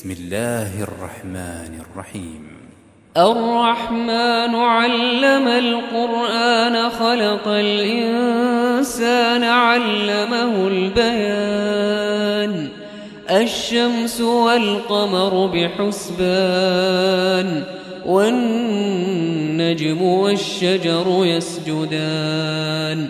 بسم الله الرحمن الرحيم. الرحمن علم القرآن خلق الإنسان علمه البيان الشمس والقمر بحسبان والنجم والشجر يسجدان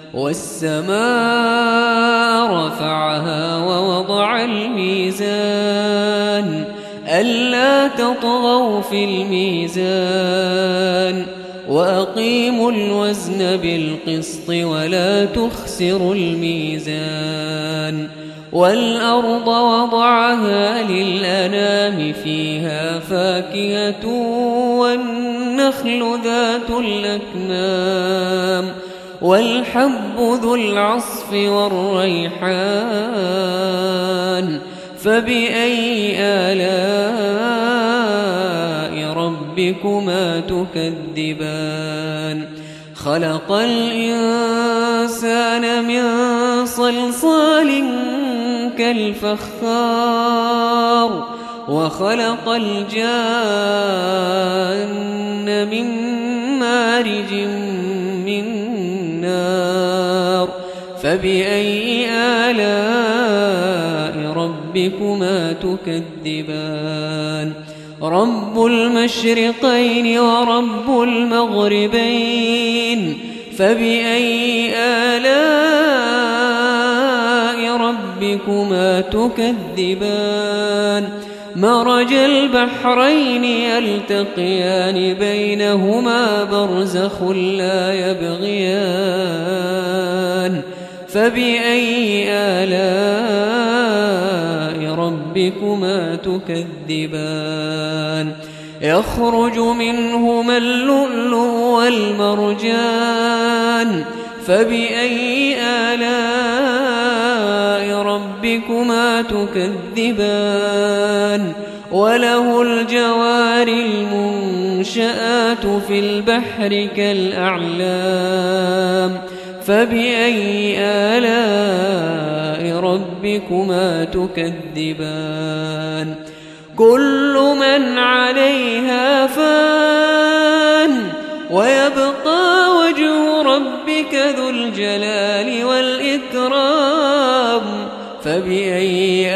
والسماء رفعها ووضع الميزان ألا تطغوا في الميزان وأقيموا الوزن بالقسط ولا تخسروا الميزان والأرض وضعها للأنام فيها فاكهة والنخل ذات الأكمام والحب ذو العصف والريحان فبأي آلاء ربكما تكذبان خلق الإنسان من صلصال كالفخار وخلق الجان من مارج من نار فبأي آلاء ربكما تكذبان رب المشرقين ورب المغربين فبأي آلاء ربكما تكذبان مرج البحرين يلتقيان بينهما برزخ لا يبغيان فبأي آلاء ربكما تكذبان يخرج منهما اللؤلؤ والمرجان فبأي آلاء ربكما تكذبان وله الجوار المنشآت في البحر كالأعلام فبأي آلاء ربكما تكذبان كل من عليها فان ويبقى وجه ربك ذو الجلال والإكرام فبأي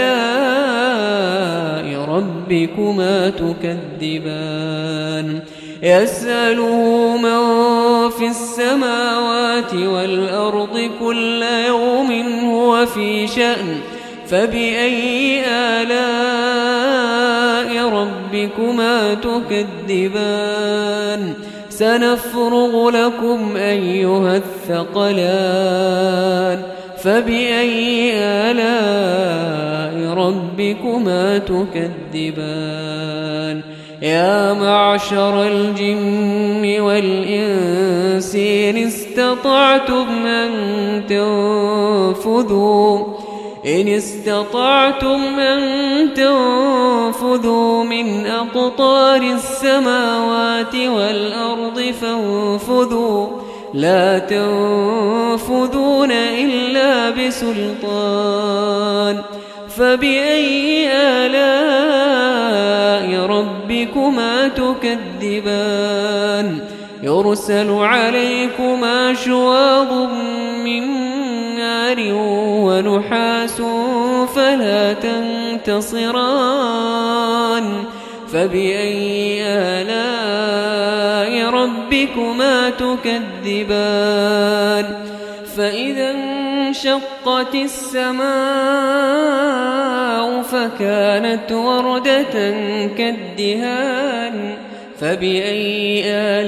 آلاء ربكما تكذبان يسأله من في السماوات والأرض كل يوم هو في شأن فبأي آلاء ربكما تكذبان سنفرغ لكم أيها الثقلان فبأي آلاء ربكما تكذبان يا معشر الجن والإنس إن استطعتم أن تنفذوا من أقطار السماوات والأرض فانفذوا لا تنفذون إلا بسلطان فبأي آلاء ربكما تكذبان يرسل عليكما شواظ من نار ونحاس فلا تنتصران فبأي آلاء ربكما تكذبان فإذا انشقت السماء فكانت وردة كالدهان فبأي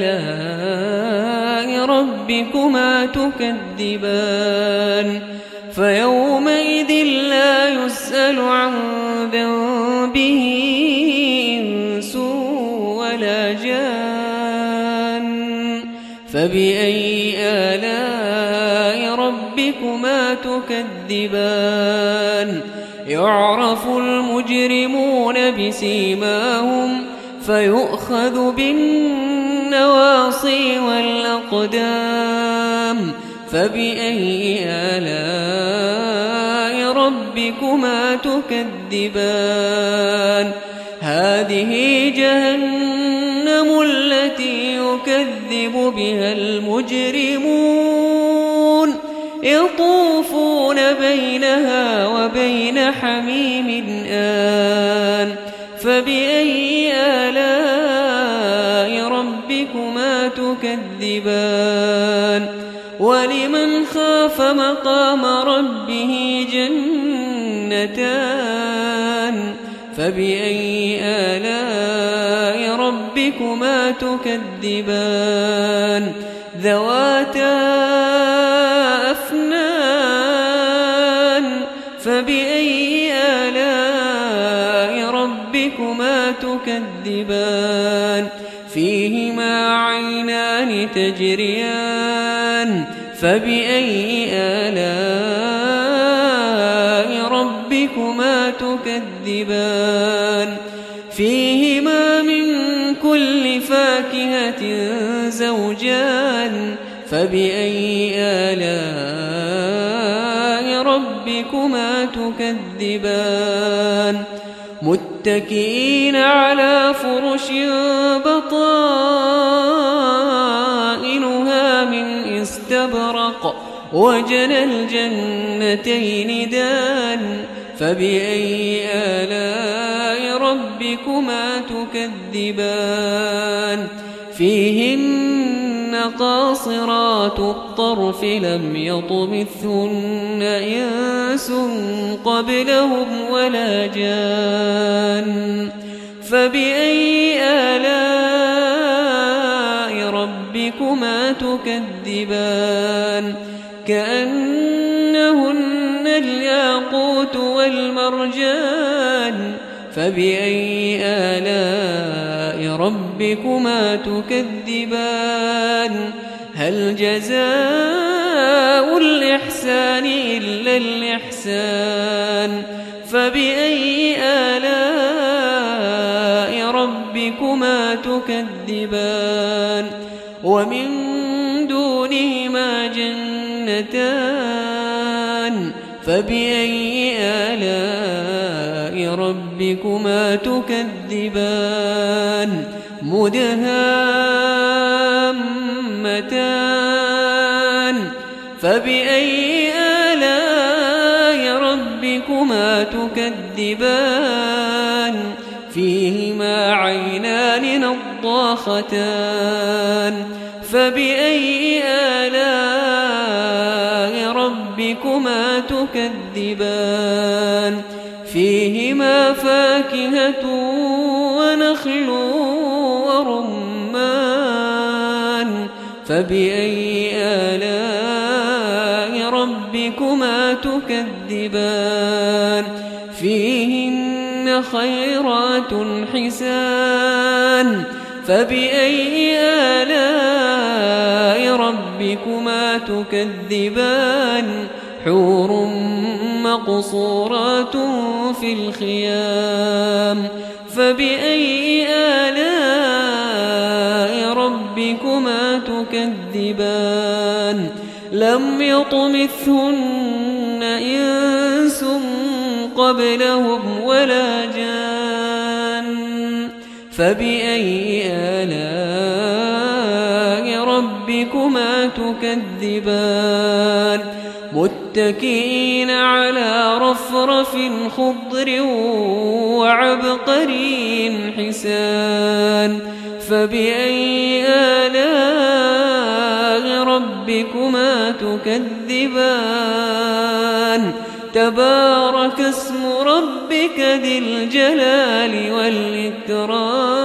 آلاء ربكما تكذبان فيومئذ لا يسأل عن ذنبه إنس ولا جان فبأي آلاء ربكما تكذبان يعرف المجرمون بسيماهم فيؤخذ بالنواصي والأقدام فبأي آلاء ربكما تكذبان هذه جهنم التي يكذب بها المجرمون يطوفون بينها وبين حميم آن فبأي آلاء ربكما تكذبان ولمن خاف مقام ربه جنتان فبأي آلاء ربكما تكذبان ذواتا أفنان فبأي آلاء ربكما تكذبان فيهما عينان تجريان فبأي آلاء ربكما تكذبان فيهما من كل فاكهة زوجان فبأي آلاء ربكما تكذبان متكئين على فرش بطائنها من استبرق وجنى الجنتين دان فبأي آلاء ربكما تكذبان فيهن قاصرات الطرف لم يطمثهن إنس قبلهم ولا جان فبأي آلاء ربكما تكذبان كأنهن الياقوت والمرجان فبأي آلاء ربكما تكذبان هل جزاء الإحسان إلا الإحسان فبأي آلاء ربكما تكذبان ومن دونهما جنتان فبأي آلاء ربكما تكذبان مدهامتان فبأي آلاء ربكما تكذبان فيهما عينان نضاختان فبأي آلاء ربكما تكذبان فيهما فاكهة ونخل ورمان فبأي آلاء ربكما تكذبان فيهن خيرات حسان فبأي آلاء ربكما تكذبان حور مقصورات في الخيام فبأي آلاء ربكما تكذبان لم يطمثهن إنس قبلهم ولا جان فبأي آلاء ربكما تكذبان متكئين على رفرف خضر وعبقري حسان فبأي آلاء ربكما تكذبان تبارك اسم ربك ذي الجلال والإكرام